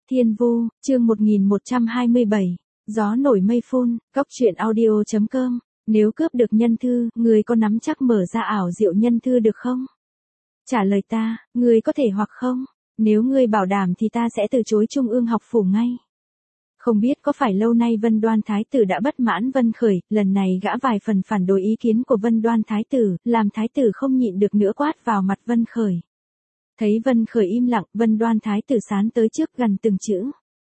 Thiên Vu, chương 1127, gió nổi mây phun, góc truyện audio.com. Nếu cướp được nhân thư, người có nắm chắc mở ra ảo diệu nhân thư được không? Trả lời ta, người có thể hoặc không? Nếu ngươi bảo đảm thì ta sẽ từ chối Trung ương học phủ ngay. Không biết có phải lâu nay Vân Đoan Thái tử đã bất mãn Vân Khởi, lần này gã vài phần phản đối ý kiến của Vân Đoan Thái tử, làm Thái tử không nhịn được nữa quát vào mặt Vân Khởi. Thấy Vân Khởi im lặng, Vân Đoan Thái tử sán tới trước gần từng chữ.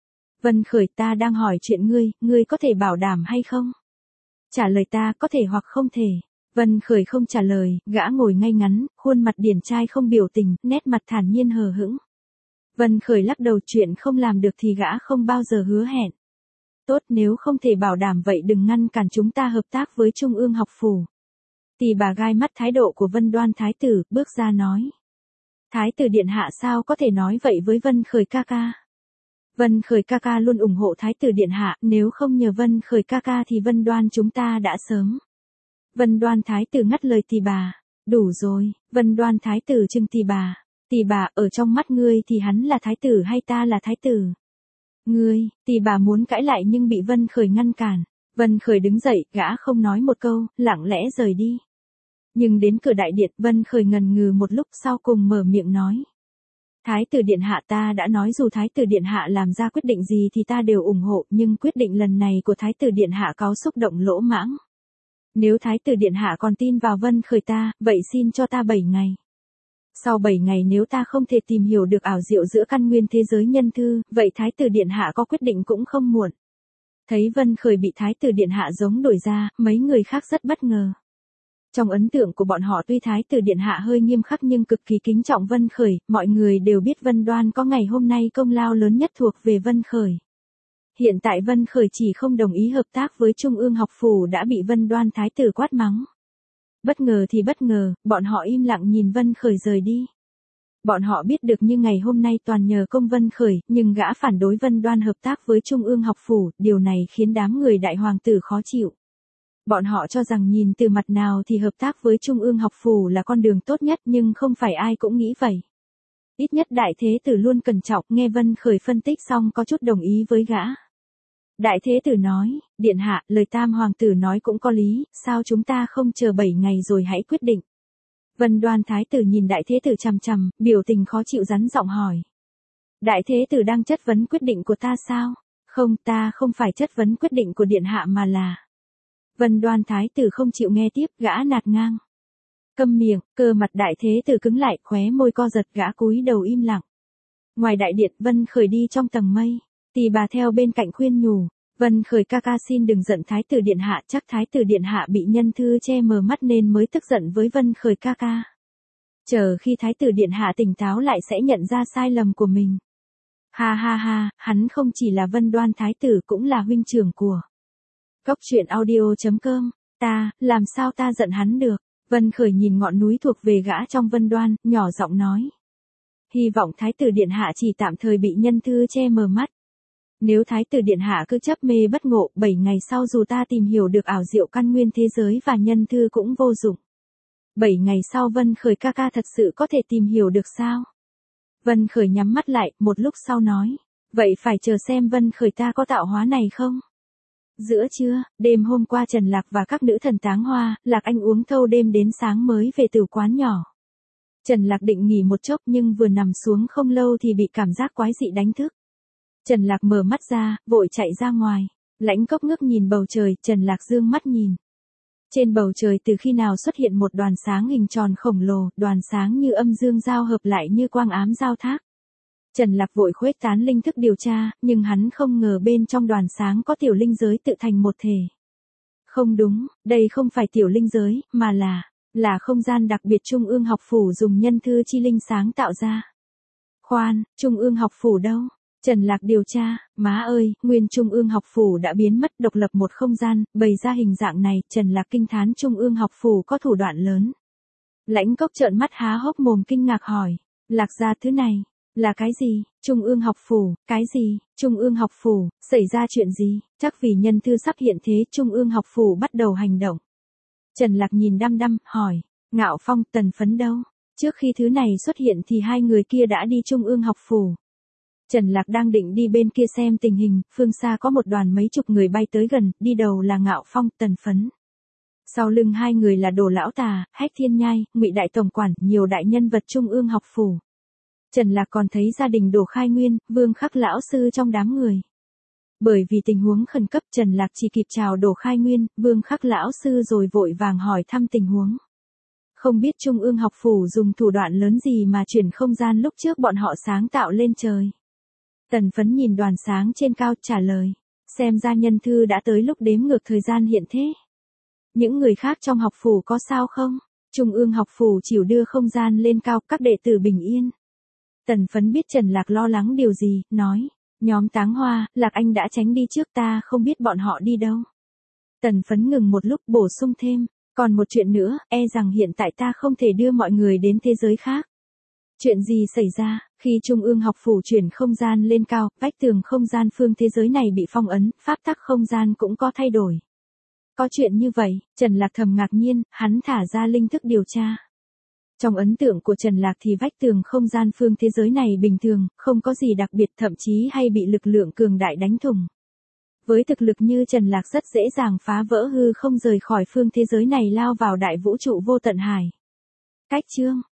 Vân Khởi, ta đang hỏi chuyện ngươi có thể bảo đảm hay không? Trả lời ta, có thể hoặc không thể. Vân Khởi không trả lời, gã ngồi ngay ngắn, khuôn mặt điển trai không biểu tình, nét mặt thản nhiên hờ hững. Vân Khởi lắc đầu, chuyện không làm được thì gã không bao giờ hứa hẹn. Tốt, nếu không thể bảo đảm vậy đừng ngăn cản chúng ta hợp tác với Trung ương học phủ. Tỳ bà gai mắt thái độ của Vân Đoan Thái tử, bước ra nói. Thái tử điện hạ sao có thể nói vậy với Vân Khởi ca ca? Vân Khởi ca ca luôn ủng hộ Thái tử điện hạ, nếu không nhờ Vân Khởi ca ca thì Vân Đoan chúng ta đã sớm. Vân Đoan Thái tử ngắt lời tỳ bà. Đủ rồi, Vân Đoan Thái tử trừng tỳ bà. Tỳ bà, ở trong mắt ngươi thì hắn là thái tử hay ta là thái tử? Ngươi, tỳ bà muốn cãi lại nhưng bị Vân Khởi ngăn cản. Vân Khởi đứng dậy, gã không nói một câu, lặng lẽ rời đi. Nhưng đến cửa đại điện, Vân Khởi ngần ngừ một lúc sau cùng mở miệng nói. Thái tử điện hạ, ta đã nói dù thái tử điện hạ làm ra quyết định gì thì ta đều ủng hộ, nhưng quyết định lần này của thái tử điện hạ có xúc động lỗ mãng. Nếu thái tử điện hạ còn tin vào Vân Khởi ta, vậy xin cho ta 7 ngày. Sau 7 ngày nếu ta không thể tìm hiểu được ảo diệu giữa căn nguyên thế giới nhân thư, vậy thái tử điện hạ có quyết định cũng không muộn. Thấy Vân Khởi bị thái tử điện hạ giống đổi ra, mấy người khác rất bất ngờ. Trong ấn tượng của bọn họ tuy thái tử điện hạ hơi nghiêm khắc nhưng cực kỳ kính trọng Vân Khởi, mọi người đều biết Vân Đoan có ngày hôm nay công lao lớn nhất thuộc về Vân Khởi. Hiện tại Vân Khởi chỉ không đồng ý hợp tác với Trung ương học phủ đã bị Vân Đoan Thái tử quát mắng. Bất ngờ thì bất ngờ, bọn họ im lặng nhìn Vân Khởi rời đi. Bọn họ biết được như ngày hôm nay toàn nhờ công Vân Khởi, nhưng gã phản đối Vân Đoan hợp tác với Trung ương học phủ, điều này khiến đám người đại hoàng tử khó chịu. Bọn họ cho rằng nhìn từ mặt nào thì hợp tác với Trung ương học phủ là con đường tốt nhất nhưng không phải ai cũng nghĩ vậy. Ít nhất đại thế tử luôn cẩn trọng, nghe Vân Khởi phân tích xong có chút đồng ý với gã. Đại thế tử nói, điện hạ, lời tam hoàng tử nói cũng có lý, sao chúng ta không chờ 7 ngày rồi hãy quyết định. Vân Đoan Thái tử nhìn đại thế tử chằm chằm, biểu tình khó chịu rắn giọng hỏi. Đại thế tử đang chất vấn quyết định của ta sao? Không, ta không phải chất vấn quyết định của điện hạ mà là... Vân Đoan Thái tử không chịu nghe tiếp, gã nạt ngang. Câm miệng, cơ mặt đại thế tử cứng lại, khóe môi co giật, gã cúi đầu im lặng. Ngoài đại điện, Vân Khởi đi trong tầng mây. Tỳ bà theo bên cạnh khuyên nhủ. Vân Khởi ca ca xin đừng giận thái tử điện hạ, chắc thái tử điện hạ bị nhân thư che mờ mắt nên mới tức giận với Vân Khởi ca ca. Chờ khi thái tử điện hạ tỉnh táo lại sẽ nhận ra sai lầm của mình. Ha ha ha, hắn không chỉ là Vân Đoan Thái tử cũng là huynh trưởng của góc truyện audio.com. Làm sao ta giận hắn được? Vân Khởi nhìn ngọn núi thuộc về gã trong Vân Đoan, nhỏ giọng nói. Hy vọng thái tử điện hạ chỉ tạm thời bị nhân thư che mờ mắt. Nếu thái tử điện hạ cứ chấp mê bất ngộ, 7 ngày sau dù ta tìm hiểu được ảo diệu căn nguyên thế giới và nhân thư cũng vô dụng. 7 ngày sau Vân Khởi ca ca thật sự có thể tìm hiểu được sao? Vân Khởi nhắm mắt lại, một lúc sau nói. Vậy phải chờ xem Vân Khởi ta có tạo hóa này không? Giữa trưa, đêm hôm qua Trần Lạc và các nữ thần táng hoa, Lạc Anh uống thâu đêm đến sáng mới về từ quán nhỏ. Trần Lạc định nghỉ một chốc nhưng vừa nằm xuống không lâu thì bị cảm giác quái dị đánh thức. Trần Lạc mở mắt ra, vội chạy ra ngoài. Lãnh Cốc ngước nhìn bầu trời, Trần Lạc dương mắt nhìn. Trên bầu trời từ khi nào xuất hiện một đoàn sáng hình tròn khổng lồ, đoàn sáng như âm dương giao hợp lại như quang ám giao thác. Trần Lạc vội khuếch tán linh thức điều tra, nhưng hắn không ngờ bên trong đoàn sáng có tiểu linh giới tự thành một thể. Không đúng, đây không phải tiểu linh giới, mà là không gian đặc biệt Trung ương học phủ dùng nhân thư chi linh sáng tạo ra. Khoan, Trung ương học phủ đâu? Trần Lạc điều tra, má ơi, nguyên Trung ương học phủ đã biến mất, độc lập một không gian, bày ra hình dạng này, Trần Lạc kinh thán Trung ương học phủ có thủ đoạn lớn. Lãnh Cốc trợn mắt há hốc mồm kinh ngạc hỏi, Lạc gia thứ này, là cái gì? Trung ương học phủ, cái gì? Trung ương học phủ, xảy ra chuyện gì? Chắc vì nhân thư sắp hiện thế Trung ương học phủ bắt đầu hành động. Trần Lạc nhìn đăm đăm, hỏi, Ngạo Phong, Tần Phấn đâu? Trước khi thứ này xuất hiện thì hai người kia đã đi Trung ương học phủ. Trần Lạc đang định đi bên kia xem tình hình, phương xa có một đoàn mấy chục người bay tới gần, đi đầu là Ngạo Phong, Tần Phấn. Sau lưng hai người là Đồ Lão Tà, Hách Thiên Nhai, Ngụy Đại Tổng Quản, nhiều đại nhân vật trung ương học phủ. Trần Lạc còn thấy gia đình Đồ Khai Nguyên, Vương Khắc lão sư trong đám người. Bởi vì tình huống khẩn cấp, Trần Lạc chỉ kịp chào Đồ Khai Nguyên, Vương Khắc lão sư rồi vội vàng hỏi thăm tình huống. Không biết trung ương học phủ dùng thủ đoạn lớn gì mà chuyển không gian lúc trước bọn họ sáng tạo lên trời. Tần Phấn nhìn đoàn sáng trên cao trả lời. Xem ra nhân thư đã tới lúc đếm ngược thời gian hiện thế. Những người khác trong học phủ có sao không? Trung ương học phủ chịu đưa không gian lên cao, các đệ tử bình yên. Tần Phấn biết Trần Lạc lo lắng điều gì, nói. Nhóm Táng Hoa, Lạc Anh đã tránh đi trước, ta không biết bọn họ đi đâu. Tần Phấn ngừng một lúc bổ sung thêm. Còn một chuyện nữa, e rằng hiện tại ta không thể đưa mọi người đến thế giới khác. Chuyện gì xảy ra? Khi Trung ương học phủ chuyển không gian lên cao, vách tường không gian phương thế giới này bị phong ấn, pháp tắc không gian cũng có thay đổi. Có chuyện như vậy, Trần Lạc thầm ngạc nhiên, hắn thả ra linh thức điều tra. Trong ấn tượng của Trần Lạc thì vách tường không gian phương thế giới này bình thường, không có gì đặc biệt, thậm chí hay bị lực lượng cường đại đánh thủng. Với thực lực như Trần Lạc rất dễ dàng phá vỡ hư không rời khỏi phương thế giới này lao vào đại vũ trụ vô tận hải. Cách chương